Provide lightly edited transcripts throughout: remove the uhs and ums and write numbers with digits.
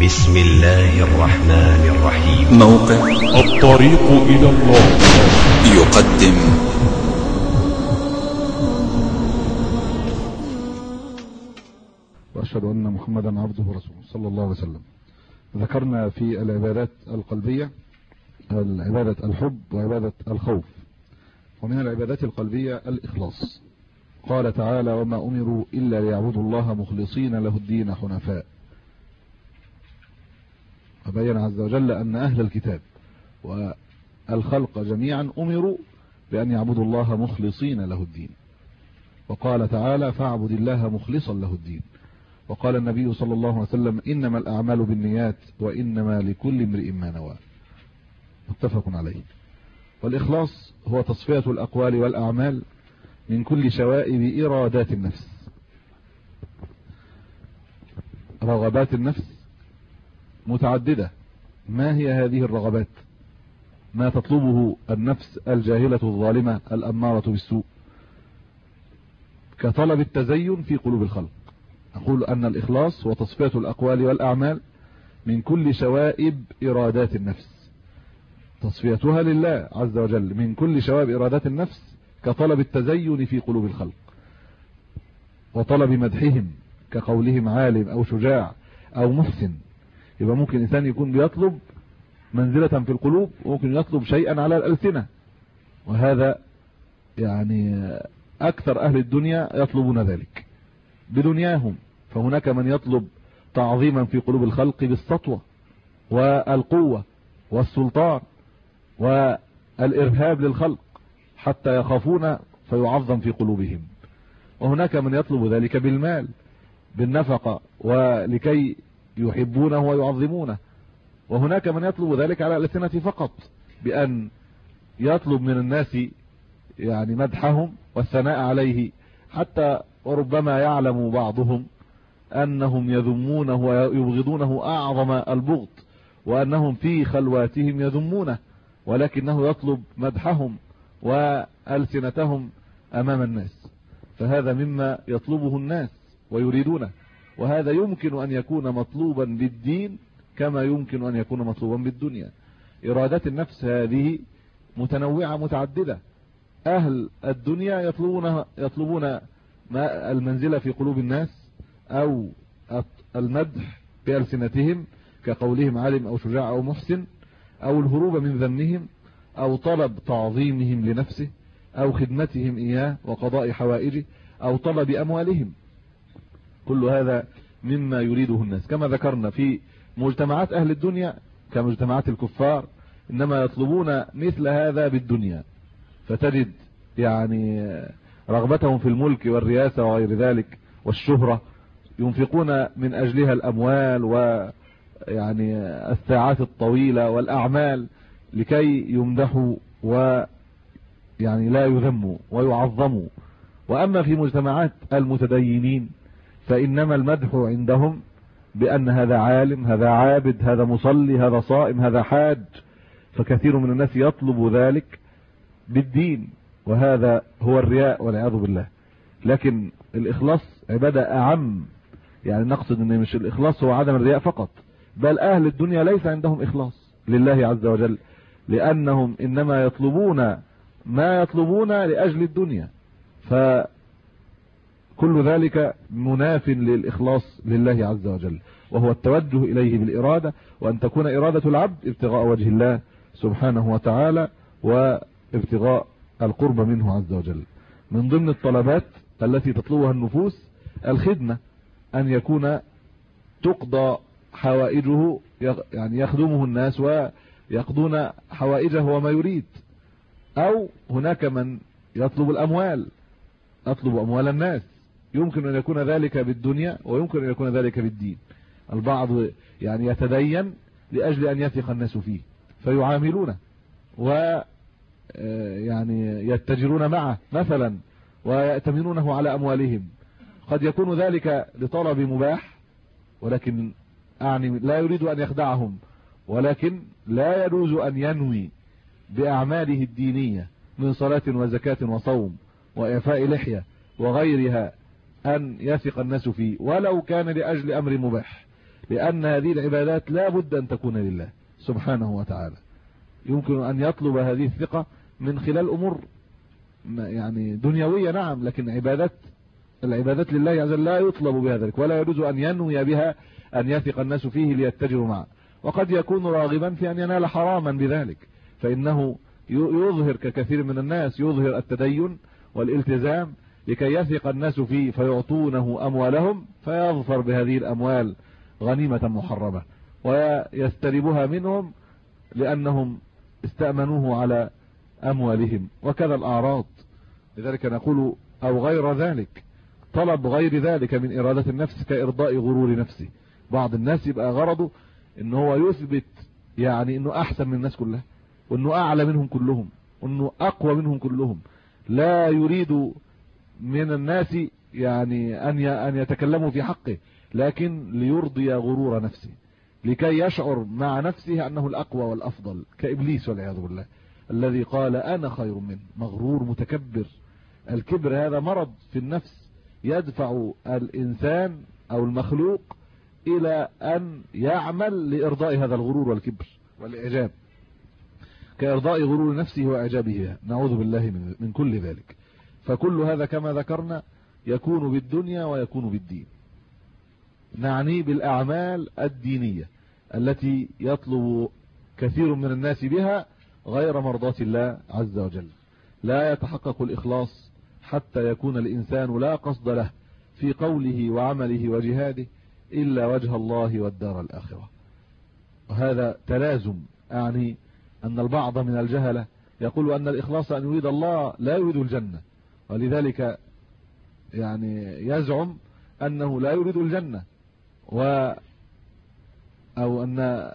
بسم الله الرحمن الرحيم. موقع الطريق إلى الله يقدم وأشهد أن محمدا عبده ورسوله صلى الله عليه وسلم. ذكرنا في العبادات القلبية العبادة الحب وعبادة الخوف، ومن العبادات القلبية الإخلاص. قال تعالى: وما أمروا إلا ليعبدوا الله مخلصين له الدين حنفاء. وبين عز وجل أن أهل الكتاب والخلق جميعا أمروا بأن يعبدوا الله مخلصين له الدين. وقال تعالى: فاعبد الله مخلصا له الدين. وقال النبي صلى الله عليه وسلم: إنما الأعمال بالنيات وإنما لكل امرئ ما نوى. متفق عليه. والإخلاص هو تصفية الأقوال والأعمال من كل شوائب إرادات النفس. رغبات النفس متعددة. ما هي هذه الرغبات؟ ما تطلبه النفس الجاهلة الظالمة الأمارة بالسوء، كطلب التزين في قلوب الخلق. أقول أن الإخلاص هو تصفية الأقوال والأعمال من كل شوائب إرادات النفس، تصفيتها لله عز وجل من كل شوائب إرادات النفس، كطلب التزين في قلوب الخلق، وطلب مدحهم كقولهم عالم أو شجاع أو محسن. يبقى ممكن إنسان يكون بيطلب منزلة في القلوب، وممكن يطلب شيئا على الألسنة، وهذا يعني أكثر أهل الدنيا يطلبون ذلك بدنياهم. فهناك من يطلب تعظيما في قلوب الخلق بالسطوة والقوة والسلطان والإرهاب للخلق حتى يخافون فيعظم في قلوبهم. وهناك من يطلب ذلك بالمال بالنفقة ولكي يحبونه ويعظمونه. وهناك من يطلب ذلك على الألسنة فقط، بأن يطلب من الناس يعني مدحهم والثناء عليه، حتى وربما يعلم بعضهم أنهم يذمونه ويبغضونه أعظم البغض، وأنهم في خلواتهم يذمونه، ولكنه يطلب مدحهم وألسنتهم أمام الناس. فهذا مما يطلبه الناس ويريدونه، وهذا يمكن أن يكون مطلوبا بالدين كما يمكن أن يكون مطلوبا بالدنيا. إرادات النفس هذه متنوعة متعددة. أهل الدنيا يطلبون المنزلة في قلوب الناس، أو المدح بألسنتهم كقولهم عالم أو شجاع أو محسن، أو الهروب من ذمهم، أو طلب تعظيمهم لنفسه، أو خدمتهم إياه وقضاء حوائجه، أو طلب أموالهم. كل هذا مما يريده الناس. كما ذكرنا في مجتمعات أهل الدنيا كمجتمعات الكفار، إنما يطلبون مثل هذا بالدنيا، فتجد يعني رغبتهم في الملك والرياسة وغير ذلك والشهرة، ينفقون من أجلها الأموال ويعني الساعات الطويلة والأعمال لكي يمدحوا ويعني لا يذموا ويعظموا. وأما في مجتمعات المتدينين فإنما المدح عندهم بأن هذا عالم، هذا عابد، هذا مصلي، هذا صائم، هذا حاج. فكثير من الناس يطلب ذلك بالدين، وهذا هو الرياء والعياذ بالله. لكن الإخلاص عبادة أعم، يعني نقصد أن مش الإخلاص هو عدم الرياء فقط، بل أهل الدنيا ليس عندهم إخلاص لله عز وجل، لأنهم إنما يطلبون ما يطلبون لأجل الدنيا، فكل ذلك مناف للإخلاص لله عز وجل، وهو التوجه إليه بالإرادة، وأن تكون إرادة العبد ابتغاء وجه الله سبحانه وتعالى وابتغاء القرب منه عز وجل. من ضمن الطلبات التي تطلبها النفوس الخدمة، أن يكون تقضى حوائجه، يعني يخدمه الناس ويقضون حوائجه وما يريد. أو هناك من يطلب الأموال، أطلب أموال الناس. يمكن أن يكون ذلك بالدنيا ويمكن أن يكون ذلك بالدين. البعض يعني يتدين لأجل أن يثق الناس فيه فيعاملونه يعني يتجرون معه مثلا ويأتمنونه على أموالهم. قد يكون ذلك لطلب مباح، ولكن أعني لا يريد أن يخدعهم، ولكن لا يجوز أن ينوي بأعماله الدينية من صلاة وزكاة وصوم وإعفاء لحية وغيرها أن يثق الناس فيه، ولو كان لأجل أمر مباح. لأن هذه العبادات لا بد أن تكون لله سبحانه وتعالى. يمكن أن يطلب هذه الثقة من خلال أمور يعني دنيوية، نعم، لكن العبادات لله عز وجل لا يطلب بها ذلك، ولا يجوز أن ينوي بها أن يثق الناس فيه ليتجروا معه. وقد يكون راغبا في أن ينال حراما بذلك، فإنه يظهر ككثير من الناس يظهر التدين والالتزام لكي يثق الناس فيه فيعطونه أموالهم، فيظفر بهذه الأموال غنيمة محرمة ويستلبها منهم لأنهم استأمنوه على أموالهم. وكذا الأعراض. لذلك نقول أو غير ذلك، طلب غير ذلك من إرادة النفس كإرضاء غرور نفسه. بعض الناس يبقى غرضه إن هو يثبت يعني إنه أحسن من الناس كلها، وإنه أعلى منهم كلهم، وإنه أقوى منهم كلهم. لا يريد من الناس يعني أن يتكلموا في حقه، لكن ليرضي غرور نفسه، لكي يشعر مع نفسه أنه الأقوى والأفضل، كإبليس والعياذ بالله الذي قال أنا خير منه. مغرور متكبر. الكبر هذا مرض في النفس يدفع الإنسان أو المخلوق إلى أن يعمل لإرضاء هذا الغرور والكبر والإعجاب، كإرضاء غرور نفسه وإعجابه. نعوذ بالله من كل ذلك. فكل هذا كما ذكرنا يكون بالدنيا ويكون بالدين. نعني بالأعمال الدينية التي يطلب كثير من الناس بها غير مرضاة الله عز وجل. لا يتحقق الإخلاص حتى يكون الإنسان لا قصد له في قوله وعمله وجهاده إلا وجه الله والدار الآخرة. وهذا تلازم، يعني أن البعض من الجهلة يقول أن الإخلاص أن يريد الله لا يريد الجنة، ولذلك يعني يزعم أنه لا يريد الجنة، أو أن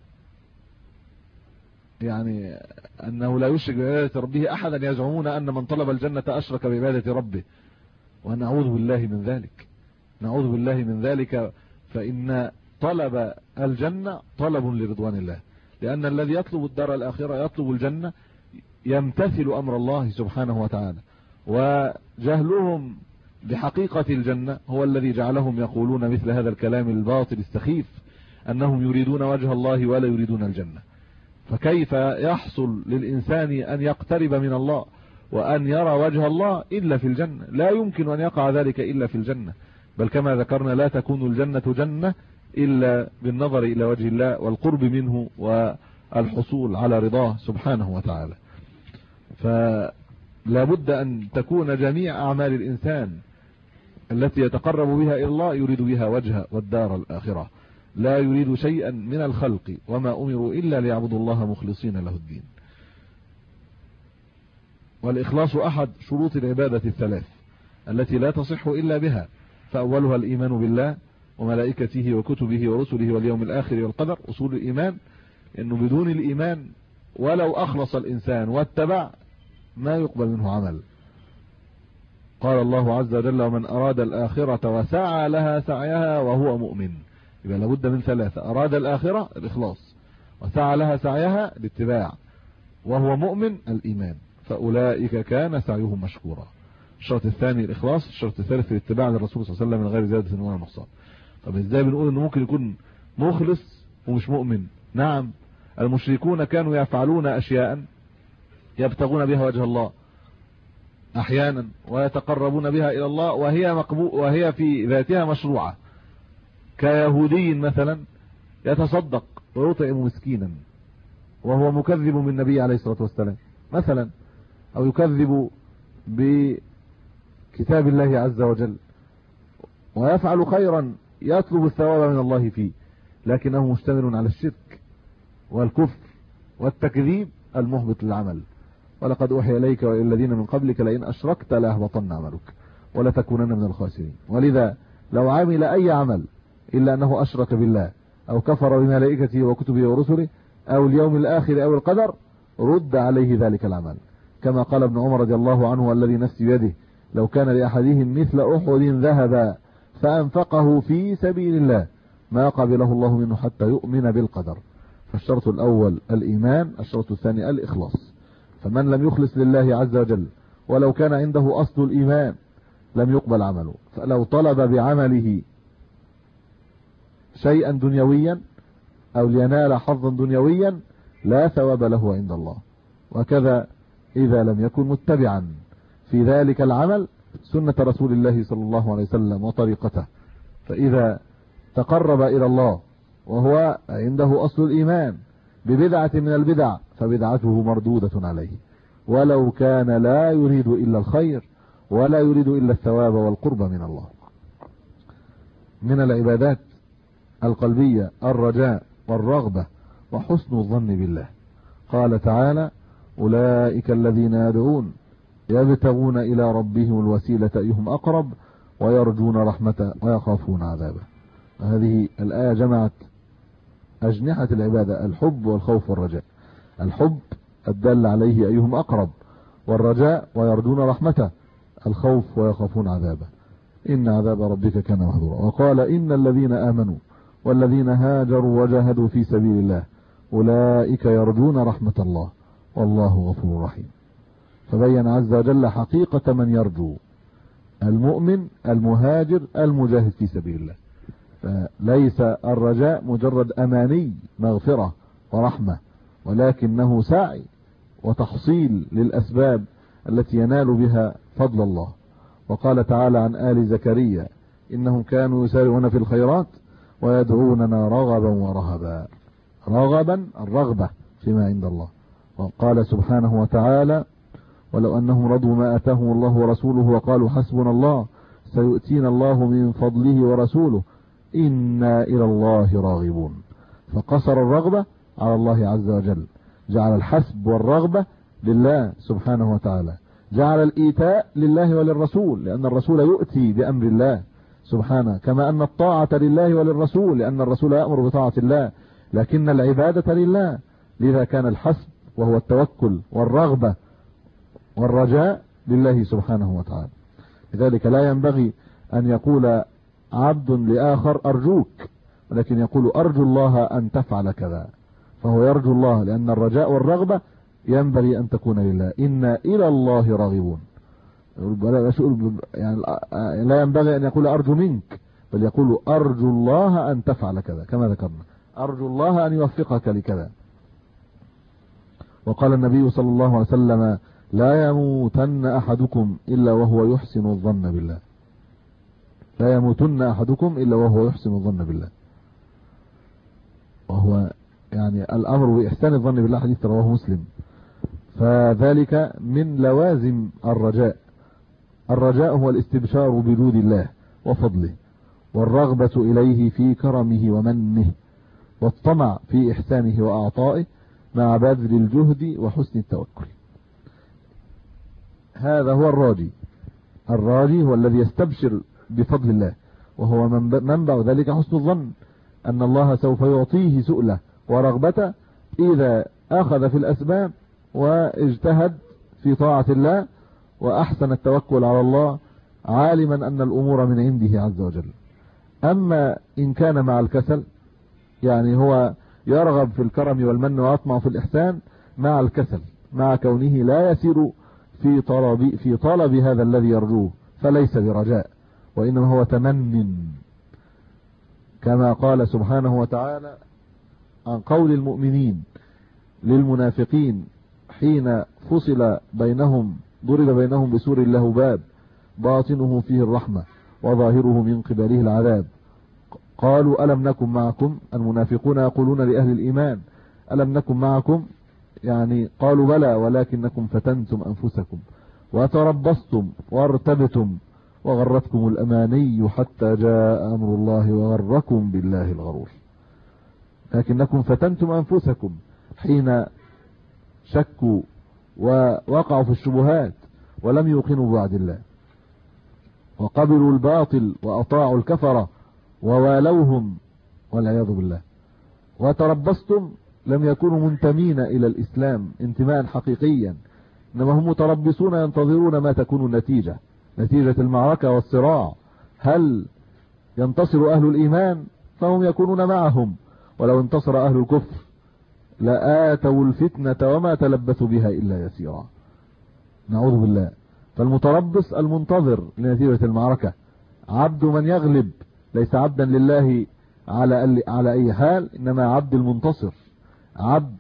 يعني أنه لا يشرك بعبادة ربه أحدا. يزعمون أن من طلب الجنة أشرك بعبادة ربه، ونعوذ بالله من ذلك. نعوذ بالله من ذلك. فإن طلب الجنة طلب لرضوان الله، لأن الذي يطلب الدار الآخرة يطلب الجنة يمتثل أمر الله سبحانه وتعالى. وجهلهم بحقيقة الجنة هو الذي جعلهم يقولون مثل هذا الكلام الباطل السخيف، أنهم يريدون وجه الله ولا يريدون الجنة. فكيف يحصل للإنسان أن يقترب من الله وأن يرى وجه الله إلا في الجنة؟ لا يمكن أن يقع ذلك إلا في الجنة. بل كما ذكرنا لا تكون الجنة جنة إلا بالنظر إلى وجه الله والقرب منه والحصول على رضاه سبحانه وتعالى. فلا بد أن تكون جميع أعمال الإنسان التي يتقرب بها إلى الله يريد بها وجه والدار الآخرة، لا يريد شيئا من الخلق، وما أمروا إلا ليعبدوا الله مخلصين له الدين. والإخلاص أحد شروط العبادة الثلاث التي لا تصح إلا بها، فأولها الإيمان بالله وملائكته وكتبه ورسله واليوم الآخر والقدر، أصول الإيمان. لأنه بدون الإيمان ولو أخلص الإنسان واتبع ما يقبل منه عمل. قال الله عز وجل ومن أراد الآخرة وسعى لها سعيها وهو مؤمن. يبقى لابد من ثلاثة: أراد الآخرة الإخلاص، وسعى لها سعيها الاتباع، وهو مؤمن الإيمان، فأولئك كان سعيهم مشكورا. الشرط الثاني الإخلاص، الشرط الثالث الاتباع للرسول صلى الله عليه وسلم من غير زيادة ولا نقصان. طب ازاي بنقول انه ممكن يكون مخلص ومش مؤمن؟ نعم، المشركون كانوا يفعلون أشياء يبتغون بها وجه الله أحيانا ويتقربون بها إلى الله وهي في ذاتها مشروعة، كيهودي مثلا يتصدق ويطعم مسكينا وهو مكذب من النبي عليه الصلاة والسلام مثلا، أو يكذب بكتاب الله عز وجل ويفعل خيرا يطلب الثواب من الله فيه، لكنه مشتمل على الشرك والكفر والتكذيب المهبط للعمل. ولقد أوحي إليك وإلى الذين من قبلك لئن أشركت ليحبطن عملك ولتكونن من الخاسرين. ولذا لو عمل أي عمل إلا أنه أشرك بالله أو كفر بملائكته وكتبه ورسله أو اليوم الآخر أو القدر رد عليه ذلك العمل، كما قال ابن عمر رضي الله عنه والذي نفسي بيده لو كان لأحدهم مثل أحد ذهبا فأنفقه في سبيل الله ما قبله الله منه حتى يؤمن بالقدر. فالشرط الأول الإيمان، الشرط الثاني الإخلاص. فمن لم يخلص لله عز وجل ولو كان عنده أصل الإيمان لم يقبل عمله. فلو طلب بعمله شيئا دنيويا أو لينال حظا دنيويا لا ثواب له عند الله. وكذا إذا لم يكن متبعا في ذلك العمل سنة رسول الله صلى الله عليه وسلم وطريقته، فإذا تقرب إلى الله وهو عنده أصل الإيمان ببدعة من البدع فبدعته مردودة عليه، ولو كان لا يريد إلا الخير ولا يريد إلا الثواب والقرب من الله. من العبادات القلبية الرجاء والرغبة وحسن الظن بالله. قال تعالى: أولئك الذين يدعون يبتغون إلى ربهم الوسيلة أيهم أقرب ويرجون رحمته ويخافون عذابه. هذه الآية جمعت أجنحة العبادة: الحب والخوف والرجاء. الحب الدل عليه أيهم أقرب، والرجاء ويرجون رحمته، الخوف ويخافون عذابه. إن عذاب ربك كان محذورا. وقال: إن الذين آمنوا والذين هاجروا وجاهدوا في سبيل الله أولئك يرجون رحمة الله والله غفور رحيم. فبين عز وجل حقيقة من يرجو: المؤمن المهاجر المجاهد في سبيل الله. فليس الرجاء مجرد أماني مغفرة ورحمة، ولكنه سعي وتحصيل للأسباب التي ينال بها فضل الله. وقال تعالى عن آل زكريا: إنهم كانوا يسارعون في الخيرات ويدعوننا رغبا ورهبا. رغبا الرغبة فيما عند الله. وقال سبحانه وتعالى: ولو أنهم رضوا ما آتاهم الله ورسوله وقالوا حسبنا الله سيؤتينا الله من فضله ورسوله إنا إلى الله راغبون. فقصر الرغبة على الله عز وجل، جعل الحسب والرغبة لله سبحانه وتعالى، جعل الإيتاء لله وللرسول لأن الرسول يؤتي بأمر الله سبحانه، كما أن الطاعة لله وللرسول لأن الرسول يأمر بطاعة الله، لكن العبادة لله. لذا كان الحسب وهو التوكل والرغبة والرجاء لله سبحانه وتعالى. لذلك لا ينبغي أن يقول عبد لآخر أرجوك، ولكن يقول أرجو الله أن تفعل كذا، فهو يرجو الله، لأن الرجاء والرغبة ينبغي أن تكون لله. إنا إلى الله راغبون. يعني لا ينبغي أن يقول أرجو منك، بل يقول أرجو الله أن تفعل كذا، كما ذكرنا أرجو الله أن يوفقك لكذا. وقال النبي صلى الله عليه وسلم: لا يموتن أحدكم إلا وهو يحسن الظن بالله. لا يموتن أحدكم إلا وهو يحسن الظن بالله. وهو يعني الأمر بإحسان الظن بالله حديث رواه مسلم. فذلك من لوازم الرجاء. الرجاء هو الاستبشار بجود الله وفضله، والرغبة إليه في كرمه ومنه، والطمع في إحسانه وأعطائه مع بذل الجهد وحسن التوكل. هذا هو الراجي. الراجي هو الذي يستبشر بفضل الله، وهو منبع ذلك حسن الظن أن الله سوف يعطيه سؤله ورغبته إذا أخذ في الأسباب واجتهد في طاعة الله وأحسن التوكل على الله، عالما أن الأمور من عنده عز وجل. أما إن كان مع الكسل، يعني هو يرغب في الكرم والمن ويطمع في الإحسان مع الكسل، مع كونه لا يسير في طلب هذا الذي يرجوه، فليس برجاء وإنما هو تمن، كما قال سبحانه وتعالى عن قول المؤمنين للمنافقين حين فصل بينهم، ضرب بينهم بسور له باب باطنه فيه الرحمة وظاهره من قبله العذاب. قالوا: ألم نكن معكم؟ المنافقون يقولون لأهل الإيمان: ألم نكن معكم؟ يعني قالوا: بلى ولكنكم فتنتم أنفسكم وتربصتم وارتبتم وغرتكم الأماني حتى جاء أمر الله وغركم بالله الغرور. لكنكم فتنتم أنفسكم حين شكوا ووقعوا في الشبهات ولم يوقنوا بوعد الله، وقبلوا الباطل وأطاعوا الكفرة ووالوهم والعياذ بالله. وتربصتم لم يكونوا منتمين إلى الإسلام انتماء حقيقيا، إنما هم متربصون ينتظرون ما تكون النتيجة، نتيجة المعركة والصراع. هل ينتصر أهل الإيمان فهم يكونون معهم، ولو انتصر أهل الكفر لآتوا الفتنة وما تلبثوا بها إلا يسيرا. نعوذ بالله. فالمتربص المنتظر لنتيجة المعركة، عبد من يغلب، ليس عبدا لله على أي حال، إنما عبد المنتصر، عبد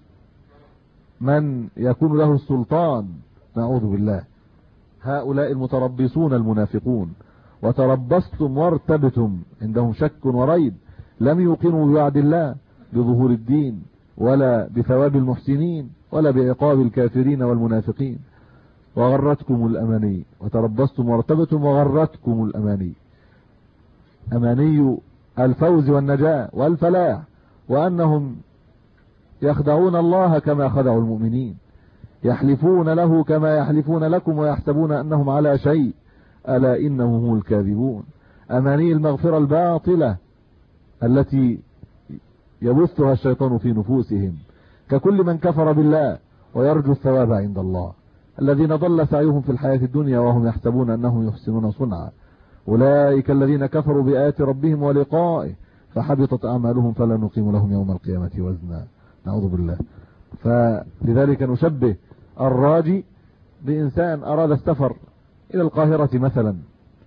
من يكون له السلطان، نعوذ بالله. هؤلاء المتربصون المنافقون، وتربصتم وارتبتم، عندهم شك وريب، لم يوقنوا بوعد الله بظهور الدين ولا بثواب المحسنين ولا بعقاب الكافرين والمنافقين. وغرتكم الأماني، وتربصتم وارتبتم وغرتكم الأماني، أماني الفوز والنجاة والفلاح، وأنهم يخدعون الله كما خدعوا المؤمنين، يحلفون له كما يحلفون لكم ويحسبون أنهم على شيء، ألا إنهم هم الكاذبون. أماني المغفرة الباطلة التي يبثها الشيطان في نفوسهم، ككل من كفر بالله ويرجو الثواب عند الله، الذين ضل سعيهم في الحياة الدنيا وهم يحسبون أنهم يحسنون صنعا، أولئك الذين كفروا بآيات ربهم ولقائه فحبطت أعمالهم فلا نقيم لهم يوم القيامة وزنا، نعوذ بالله. فلذلك نشبه الراجي بإنسان أراد السفر إلى القاهرة مثلا،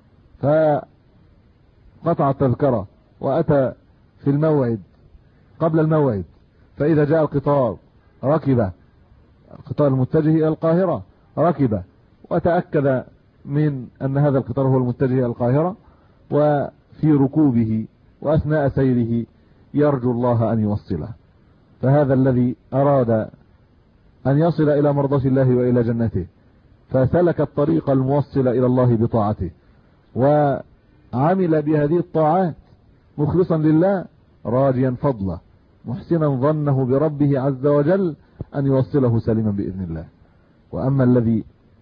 فقطع التذكرة وأتى في الموعد قبل الموعد، فإذا جاء القطار ركب، القطار المتجه إلى القاهرة ركب، وتأكد من أن هذا القطار هو المتجه إلى القاهرة، وفي ركوبه وأثناء سيره يرجو الله أن يوصله. فهذا الذي أراد أن يصل إلى مرضاة الله وإلى جنته، فسلك الطريق الموصل إلى الله بطاعته، وعمل بهذه الطاعات مخلصا لله راجيا فضله، محسنا ظنه بربه عز وجل أن يوصله سليما بإذن الله. وأما الذي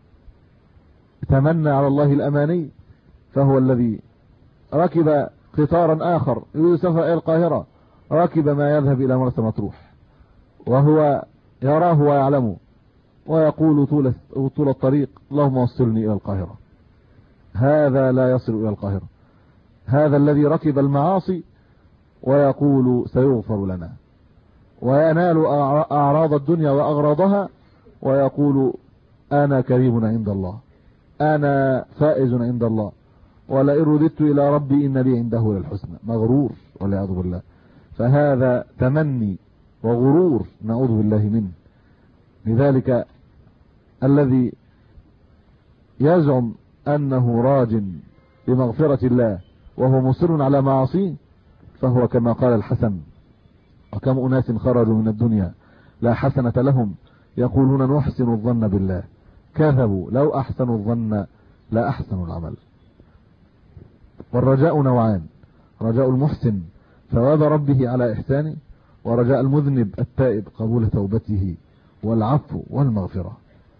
تمنى على الله الأماني فهو الذي ركب قطارا آخر يريد سفر إلى القاهرة، ركب ما يذهب إلى مرسى مطروح، وهو يراه ويعلمه، ويقول طول الطريق اللهم وصلني إلى القاهرة. هذا لا يصل إلى القاهرة، هذا الذي ركب المعاصي ويقول سيغفر لنا، وينال أعراض الدنيا وأغراضها، ويقول أنا كريم عند الله، أنا فائز عند الله، ولئن رددت إلى ربي إن لي عنده للحسنى، مغرور والعياذ بالله. فهذا تمني وغرور نعوذ بالله منه. لذلك الذي يزعم أنه راج بمغفرة الله وهو مصر على معاصيه، فهو كما قال الحسن: وكم أناس خرجوا من الدنيا لا حسنة لهم يقولون نحسن الظن بالله، كذبوا، لو أحسنوا الظن لا أحسنوا العمل. والرجاء نوعان: رجاء المحسن ثواب ربه على إحسانه، ورجاء المذنب التائب قبول توبته والعفو والمغفرة.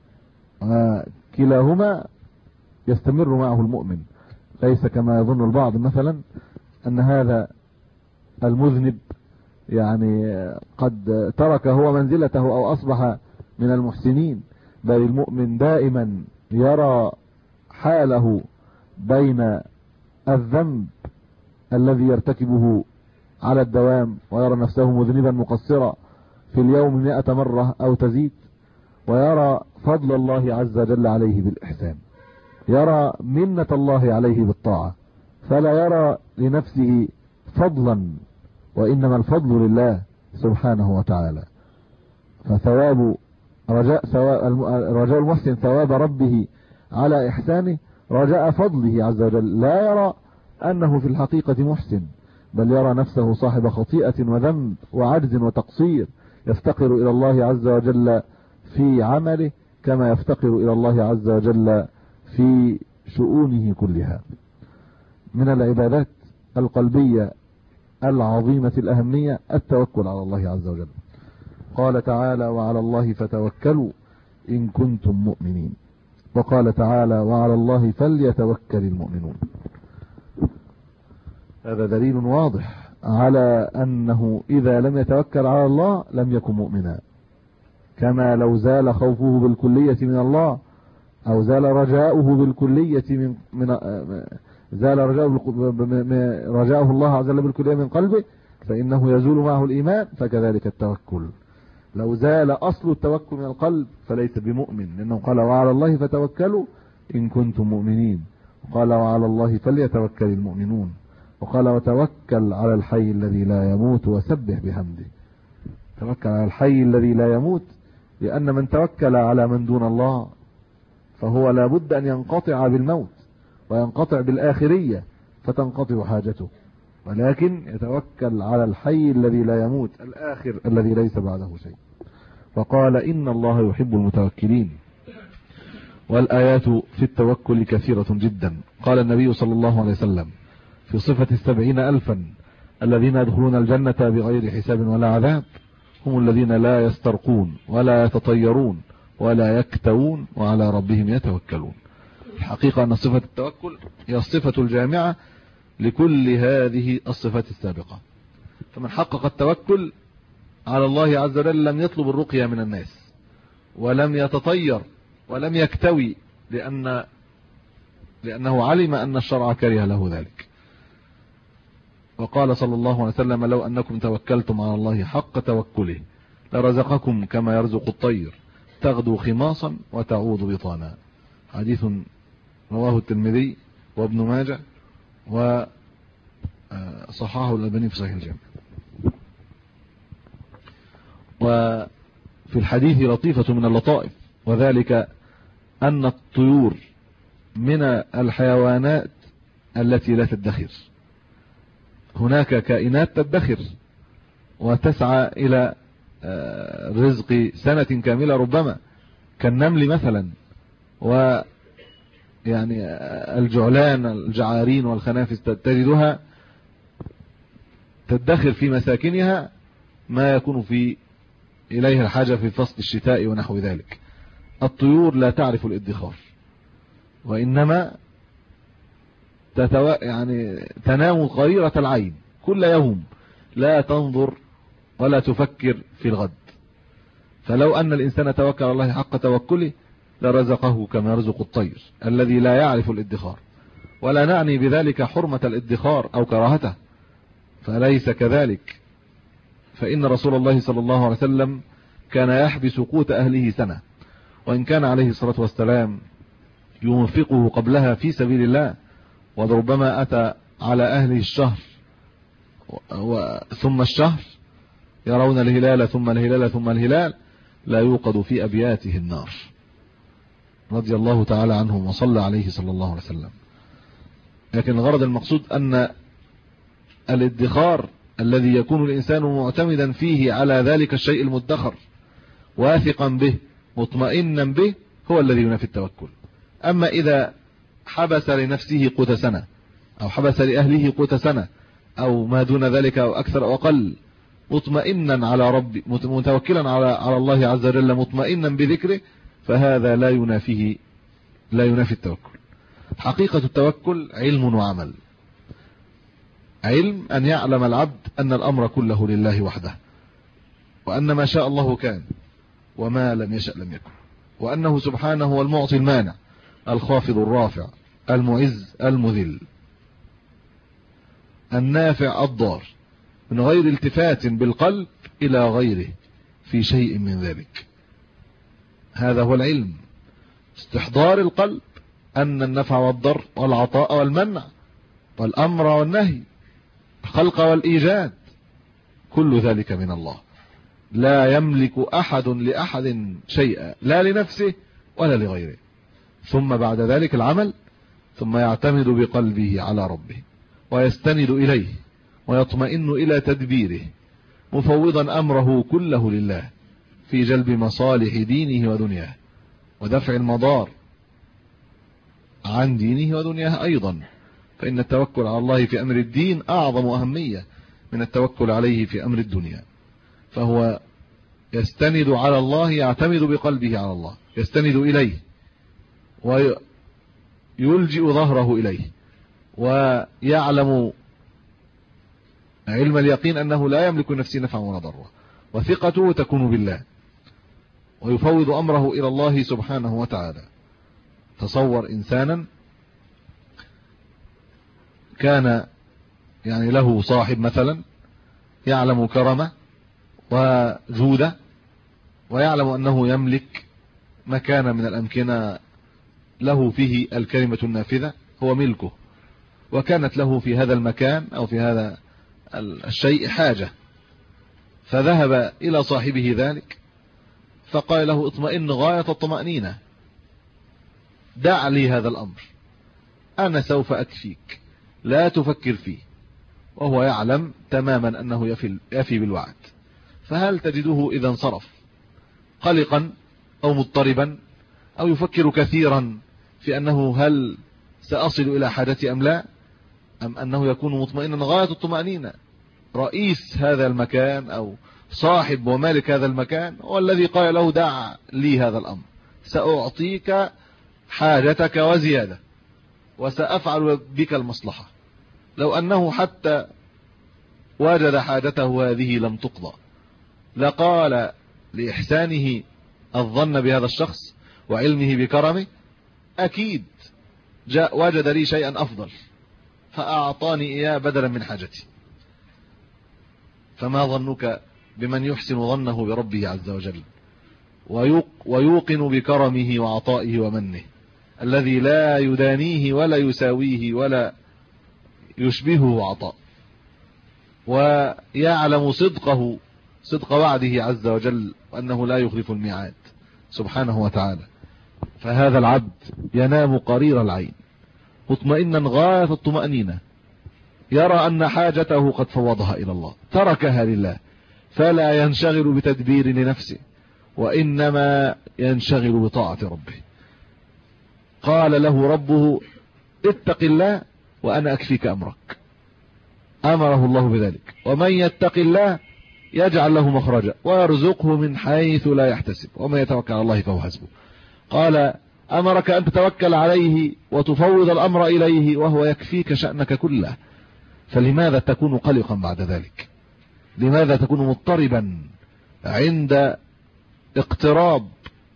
كلاهما يستمر معه المؤمن، ليس كما يظن البعض مثلا أن هذا المذنب يعني قد ترك هو منزلته أو أصبح من المحسنين، بل المؤمن دائما يرى حاله بين الذنب الذي يرتكبه على الدوام، ويرى نفسه مذنبا مقصرا في اليوم 100 مرة أو تزيد، ويرى فضل الله عز وجل عليه بالإحسان، يرى منة الله عليه بالطاعة، فلا يرى لنفسه فضلا، وإنما الفضل لله سبحانه وتعالى. فثواب رجاء المحسن ثواب ربه على إحسانه رجاء فضله عز وجل، لا يرى أنه في الحقيقة محسن، بل يرى نفسه صاحب خطيئة وذنب وعجز وتقصير، يفتقر إلى الله عز وجل في عمله كما يفتقر إلى الله عز وجل في شؤونه كلها. من العبادات القلبية العظيمة الأهمية التوكل على الله عز وجل. قال تعالى: وعلى الله فتوكلوا إن كنتم مؤمنين. وقال تعالى: وعلى الله فليتوكل المؤمنون. هذا دليل واضح على أنه إذا لم يتوكل على الله لم يكن مؤمنا، كما لو زال خوفه بالكلية من الله، أو زال رجاؤه بالكلية زال رجاؤه الله عز وجل بالكلية من قلبه، فإنه يزول معه الإيمان. فكذلك التوكل، لو زال أصل التوكل من القلب فليس بمؤمن، لأنه قال: وعلى الله فتوكلوا إن كنتم مؤمنين، وقال: وعلى الله فليتوكل المؤمنون. وقال وتوكل على الحي الذي لا يموت وسبح بحمده. توكل على الحي الذي لا يموت، لأن من توكل على من دون الله فهو لابد أن ينقطع بالموت وينقطع بالآخرية فتنقطع حاجته، ولكن يتوكل على الحي الذي لا يموت الآخر الذي ليس بعده شيء. وقال إن الله يحب المتوكلين. والآيات في التوكل كثيرة جدا. قال النبي صلى الله عليه وسلم في صفة 70,000 الذين يدخلون الجنة بغير حساب ولا عذاب هم الذين لا يسترقون ولا يتطيرون ولا يكتوون وعلى ربهم يتوكلون. الحقيقة أن صفة التوكل هي الصفة الجامعة لكل هذه الصفات السابقة. فمن حقق التوكل على الله عز وجل لم يطلب الرقية من الناس ولم يتطير ولم يكتوي، لأنه علم أن الشرع كره له ذلك. وقال صلى الله عليه وسلم لو أنكم توكلتم على الله حق توكله لرزقكم كما يرزق الطير تغدو خماصا وتعود بطانا. حديث رواه الترمذي وابن ماجه وصححه الألباني في صحيح الجامع. وفي الحديث لطيفة من اللطائف، وذلك أن الطيور من الحيوانات التي لا تدخر. هناك كائنات تدخر وتسعى إلى رزق سنة كاملة ربما، كالنمل مثلا، ويعني الجعلان الجعارين والخنافس تجدها تدخر في مساكنها ما يكون إليه الحاجة في فصل الشتاء ونحو ذلك. الطيور لا تعرف الادخار، وإنما تنام قريرة العين كل يوم، لا تنظر ولا تفكر في الغد. فلو أن الإنسان توكل على الله حق توكله لرزقه كما يرزق الطير الذي لا يعرف الادخار. ولا نعني بذلك حرمة الادخار أو كراهته، فليس كذلك، فإن رسول الله صلى الله عليه وسلم كان يحبس قوت أهله سنة، وإن كان عليه الصلاة والسلام ينفقه قبلها في سبيل الله، وربما أتى على أهله الشهر ثم الشهر يرون الهلال ثم الهلال ثم الهلال لا يوقد في أبياته النار، رضي الله تعالى عنهم وصلى عليه صلى الله عليه وسلم. لكن الغرض المقصود أن الادخار الذي يكون الإنسان معتمدا فيه على ذلك الشيء المدخر واثقا به مطمئنا به هو الذي ينافي التوكل. أما إذا حبس لنفسه قوت سنة أو حبس لأهله قوت سنة أو ما دون ذلك أو أكثر أو أقل مطمئنا على ربي متوكلا على الله عز وجل مطمئنا بذكره، فهذا لا ينافي التوكل. حقيقة التوكل علم وعمل. علم أن يعلم العبد أن الأمر كله لله وحده، وأن ما شاء الله كان وما لم يشأ لم يكن، وأنه سبحانه هو المعطي المانع الخافض الرافع المعز المذل النافع الضار، من غير التفات بالقلب إلى غيره في شيء من ذلك. هذا هو العلم، استحضار القلب أن النفع والضر والعطاء والمنع والأمر والنهي الخلق والإيجاد كل ذلك من الله، لا يملك أحد لأحد شيئا لا لنفسه ولا لغيره. ثم بعد ذلك العمل، ثم يعتمد بقلبه على ربه ويستند إليه ويطمئن إلى تدبيره مفوضا أمره كله لله في جلب مصالح دينه ودنياه ودفع المضار عن دينه ودنياه أيضا، فإن التوكل على الله في أمر الدين أعظم أهمية من التوكل عليه في أمر الدنيا. فهو يستند على الله، يعتمد بقلبه على الله، يستند إليه ويلجئ ظهره إليه، ويعلم علم اليقين أنه لا يملك نفسه نفعا ولا ضرا، وثقته تكون بالله، ويفوض أمره إلى الله سبحانه وتعالى. تصور إنسانا كان له صاحب مثلا يعلم كرمه وجوده، ويعلم أنه يملك مكان من الأمكنة له فيه الكلمة النافذة، هو ملكه، وكانت له في هذا المكان أو في هذا الشيء حاجة، فذهب إلى صاحبه ذلك فقال له اطمئن غاية الطمأنينة، دع لي هذا الأمر، أنا سوف أكفيك، لا تفكر فيه. وهو يعلم تماما أنه يفي بالوعد. فهل تجده إذا انصرف قلقا أو مضطربا أو يفكر كثيرا في أنه هل سأصل إلى حاجتي أم لا، أم أنه يكون مطمئنا غاية الطمأنينة؟ رئيس هذا المكان أو صاحب ومالك هذا المكان هو الذي قال له دع لي هذا الأمر، سأعطيك حاجتك وزيادة وسأفعل بك المصلحة. لو أنه حتى وجد حاجته هذه لم تقضى لقال لإحسانه الظن بهذا الشخص وعلمه بكرمه أكيد وجد لي شيئا أفضل فأعطاني إياه بدلا من حاجتي. فما ظنك بمن يحسن ظنه بربه عز وجل ويوقن بكرمه وعطائه ومنه الذي لا يدانيه ولا يساويه ولا يشبهه عطاء، ويعلم صدق وعده عز وجل وأنه لا يخلف الميعاد سبحانه وتعالى. فهذا العبد ينام قرير العين مطمئنا غاية الطمأنينة، يرى أن حاجته قد فوضها إلى الله، تركها لله، فلا ينشغل بتدبير لنفسه وإنما ينشغل بطاعة ربه. قال له ربه اتق الله وأنا أكفيك أمرك، أمره الله بذلك. ومن يتق الله يجعل له مخرجا ويرزقه من حيث لا يحتسب ومن يتوكل على الله فهو حسبه. قال أمرك أن تتوكل عليه وتفوض الأمر إليه وهو يكفيك شأنك كله، فلماذا تكون قلقا بعد ذلك؟ لماذا تكون مضطربا عند اقتراب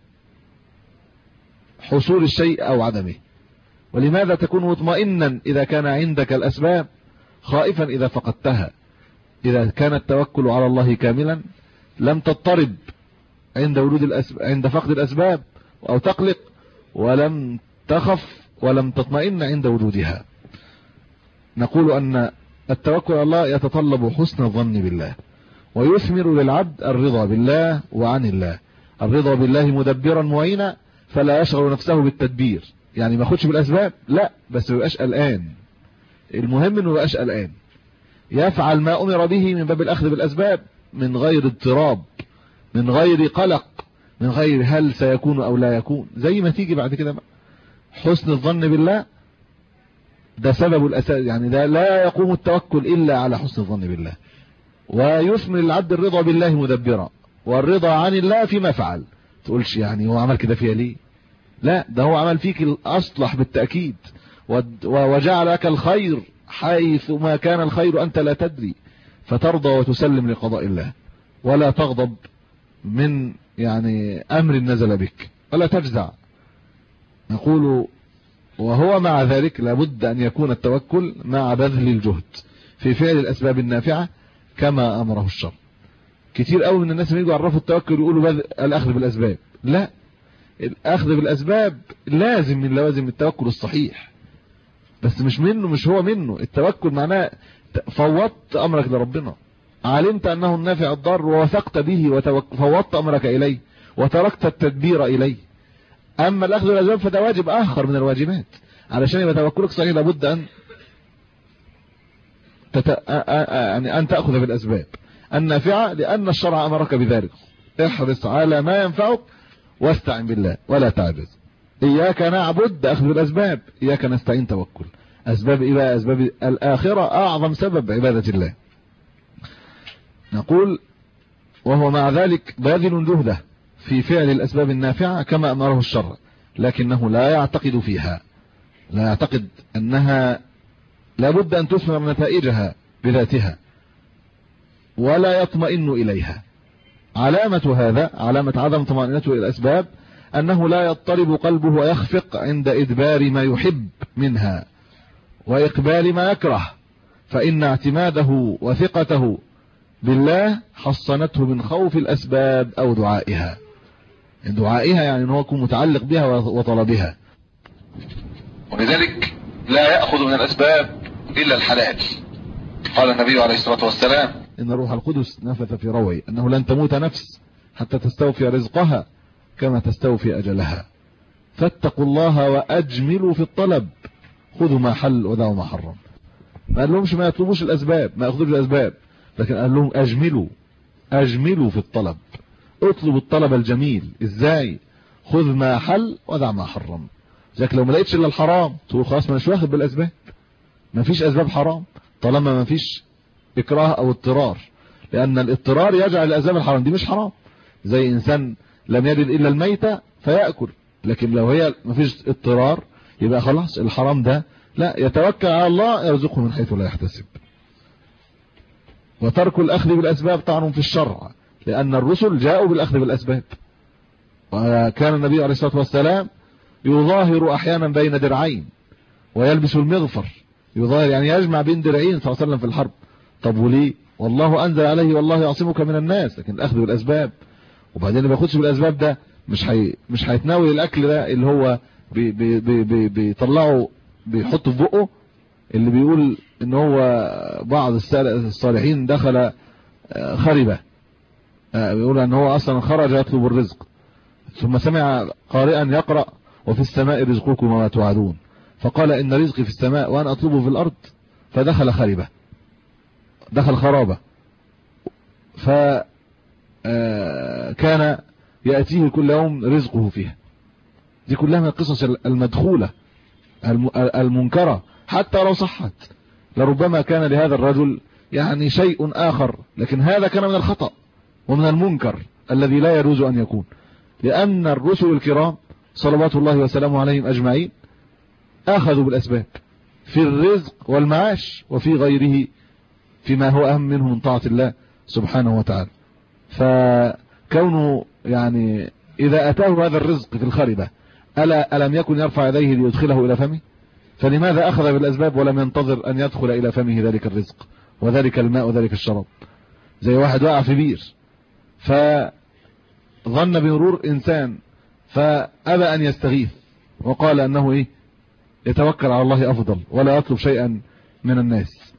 حصول الشيء أو عدمه؟ ولماذا تكون مطمئنا إذا كان عندك الأسباب، خائفا إذا فقدتها؟ إذا كان التوكل على الله كاملا لم تضطرب عند فقد الأسباب أو تقلق، ولم تخف ولم تطمئن عند وجودها. نقول أن التوكل على الله يتطلب حسن الظن بالله، ويثمر للعبد الرضا بالله وعن الله. الرضا بالله مدبرا معينا فلا يشغل نفسه بالتدبير، يعني ما ياخدش بالأسباب لا، بس ما يبقاش قلقان. المهم انه ما يبقاش قلقان، يفعل ما أمر به من باب الأخذ بالأسباب من غير اضطراب، من غير قلق، من غير هل سيكون أو لا يكون، زي ما تيجي بعد كده بقى. حسن الظن بالله ده سبب الأساس، يعني ده لا يقوم التوكل إلا على حسن الظن بالله. ويثمر العبد الرضا بالله مدبرا، والرضا عن الله فيما فعل. تقولش يعني هو عمل كده فيها ليه؟ لا، ده هو عمل فيك الأصلح بالتأكيد، وجعل لك الخير حيث ما كان الخير أنت لا تدري، فترضى وتسلم لقضاء الله ولا تغضب من يعني أمر نزل بك ولا تجزع. نقول وهو مع ذلك لابد أن يكون التوكل مع بذل الجهد في فعل الأسباب النافعة كما أمره الشرع. كتير قوي من الناس يجوا يعرفوا التوكل يقولوا الأخذ بالأسباب، لا، الأخذ بالأسباب لازم من لوازم التوكل الصحيح، بس مش هو منه. التوكل معناه فوضت أمرك لربنا، علمت أنه النافع الضار ووثقت به وفوضت أمرك إليه وتركت التدبير إليه. أما الأخذ بالأسباب فده واجب آخر من الواجبات. علشان يبقى توكلك صحيح لابد أن تأخذ بالأسباب النافعة، لأن الشرع أمرك بذلك. احرص على ما ينفعك واستعن بالله ولا تعجز. إياك نعبد أخذ بالأسباب، إياك نستعين توكل. أسباب إيه بقى؟ أسباب الآخرة أعظم سبب عبادة الله. نقول وهو مع ذلك باذل جهده في فعل الأسباب النافعة كما أمره الشرع، لكنه لا يعتقد فيها، لا يعتقد أنها لابد أن تثمر نتائجها بذاتها ولا يطمئن إليها. علامة هذا، علامة عدم طمأنينته إلى الأسباب، أنه لا يضطرب قلبه ويخفق عند إدبار ما يحب منها وإقبال ما يكره، فإن اعتماده وثقته بالله حصنته من خوف الأسباب أو دعائها. دعائها يعني أنه يكون متعلق بها وطلبها، ولذلك لا يأخذ من الأسباب إلا الحلال. قال النبي عليه الصلاة والسلام: إن روح القدس نفث في روعي أنه لن تموت نفس حتى تستوفي رزقها كما تستوفي أجلها، فاتقوا الله وأجملوا في الطلب، خذوا ما حل ودعوا ما حرم. ما قال لهمش ما يطلبوش الأسباب، ما يأخذوش الأسباب، لكن قال لهم أجملوا في الطلب، اطلبوا الطلب الجميل. إزاي؟ خذ ما حل ودع ما حرم. ذاك لو ما لقيتش إلا الحرام تقول خلاص ما مش واخد بالأسباب، ما فيش أسباب حرام طالما ما فيش إكراه أو اضطرار، لأن الاضطرار يجعل الأسباب الحرام دي مش حرام. زي إنسان لم يجد إلا الميتة فيأكل، لكن لو هي ما فيش اضطرار يبقى خلاص الحرام ده لا، يتوكل على الله يرزقه من حيث لا يحتسب. وترك الأخذ بالأسباب طعن في الشرع، لأن الرسل جاءوا بالأخذ بالأسباب. وكان النبي عليه الصلاة والسلام يظاهر أحيانا بين درعين ويلبس المغفر، يظاهر يعني يجمع بين درعين صلى الله عليه وسلم في الحرب. طب وليه؟ والله أنزل عليه والله يعصمك من الناس، لكن الأخذ بالأسباب. وبعدين اللي ما ياخدش بالأسباب ده مش هيتناول الأكل ده اللي هو بيطلعه بيحطه في بقه، اللي بيقول ان هو بعض الصالحين دخل خربة، بيقول ان هو اصلا خرج يطلب الرزق ثم سمع قارئا يقرأ وفي السماء رزقكم وما توعدون، فقال ان رزقي في السماء وانا اطلبه في الارض، فدخل خربة، دخل خرابة، فكان يأتيه كل يوم رزقه فيها. دي كلها من القصص المدخولة المنكرة حتى لو صحت، لربما كان لهذا الرجل يعني شيء آخر، لكن هذا كان من الخطأ ومن المنكر الذي لا يجوز أن يكون، لأن الرسل الكرام صلوات الله وسلامه عليهم أجمعين أخذوا بالأسباب في الرزق والمعاش وفي غيره فيما هو أهم منه من طاعة الله سبحانه وتعالى. فكونه يعني إذا أتاه هذا الرزق في الخربة ألم يكن يرفع يديه ليدخله إلى فمه؟ فلماذا أخذ بالأسباب ولم ينتظر أن يدخل إلى فمه ذلك الرزق وذلك الماء وذلك الشراب؟ زي واحد وقع في بير فظن بمرور إنسان فأبى أن يستغيث وقال أنه يتوكل على الله أفضل ولا يطلب شيئا من الناس،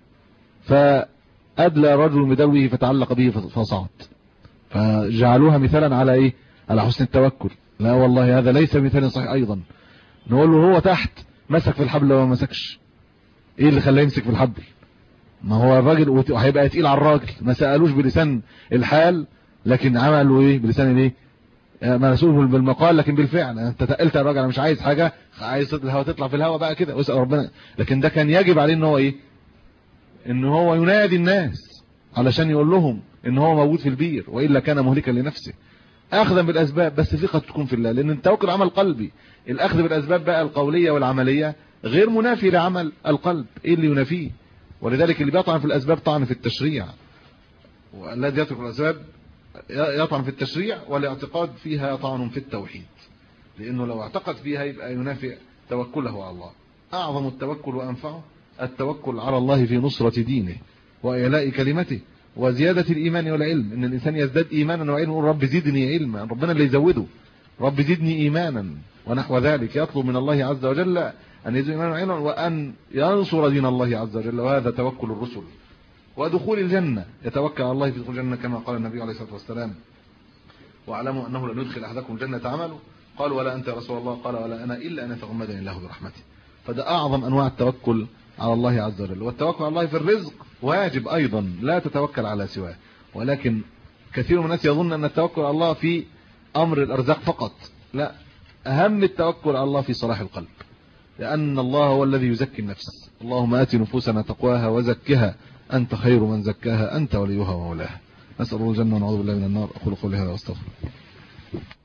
فأدلى رجل بدلوه فتعلق به فصعد، فجعلوها مثالا على على حسن التوكل. لا والله هذا ليس مثال صحيح. أيضا نقول له هو تحت مسك في الحبل وما مسكش، ايه اللي خلاه يمسك في الحبل؟ ما هو الراجل وهيبقى تقيل على الراجل، ما سألوش بلسان الحال لكن عملوا بلسان ما نسوه بالمقال لكن بالفعل. انت تقلت الراجل، انا مش عايز حاجه، عايز الهواء تطلع في الهواء بقى كده واسال ربنا. لكن ده كان يجب عليه ان هو ان هو ينادي الناس علشان يقول لهم ان هو موجود في البير، والا كان مهلكا لنفسه. اخذا بالاسباب بس ثقه تكون في الله، لان التوكل عمل قلبي. الاخذ بالاسباب بقى القوليه والعمليه غير منافي لعمل القلب، ايه اللي ينافيه؟ ولذلك اللي بيطعن في الاسباب طعن في التشريع، والذي يترك الاسباب يطعن في التشريع، والاعتقاد فيها طعن في التوحيد، لانه لو اعتقد فيها يبقى ينافي توكله على الله. اعظم التوكل وانفعه التوكل على الله في نصرة دينه واعلاء كلمته وزيادة الايمان والعلم. ان الانسان يزداد ايمانا وعلما، يقول رب زدني علما، ربنا اللي يزوده، رب زدني ايمانا ونحو ذلك. يطلب من الله عز وجل ان يزيد ايمانا وعلما وان ينصر دين الله عز وجل، وهذا توكل الرسل. ودخول الجنة، يتوكل على الله في دخول الجنة كما قال النبي عليه الصلاة والسلام: واعلموا انه لن يدخل احدكم الجنة عمله. قال ولا انت يا رسول الله؟ قال ولا انا الا ان يتغمدني الله برحمته. فده اعظم انواع التوكل على الله عز وجل. والتوكل على الله في الرزق واجب ايضا، لا تتوكل على سواه. ولكن كثير من الناس يظن ان التوكل على الله في امر الارزاق فقط، لا، اهم التوكل على الله في صلاح القلب، لان الله هو الذي يزكي النفس. اللهم آت نفوسنا تقواها وزكها أنت خير من زكاها أنت وليها ومولاها. نسأل الله الجنة ونعوذ بالله من النار. أقول قولي هذا واستغفر.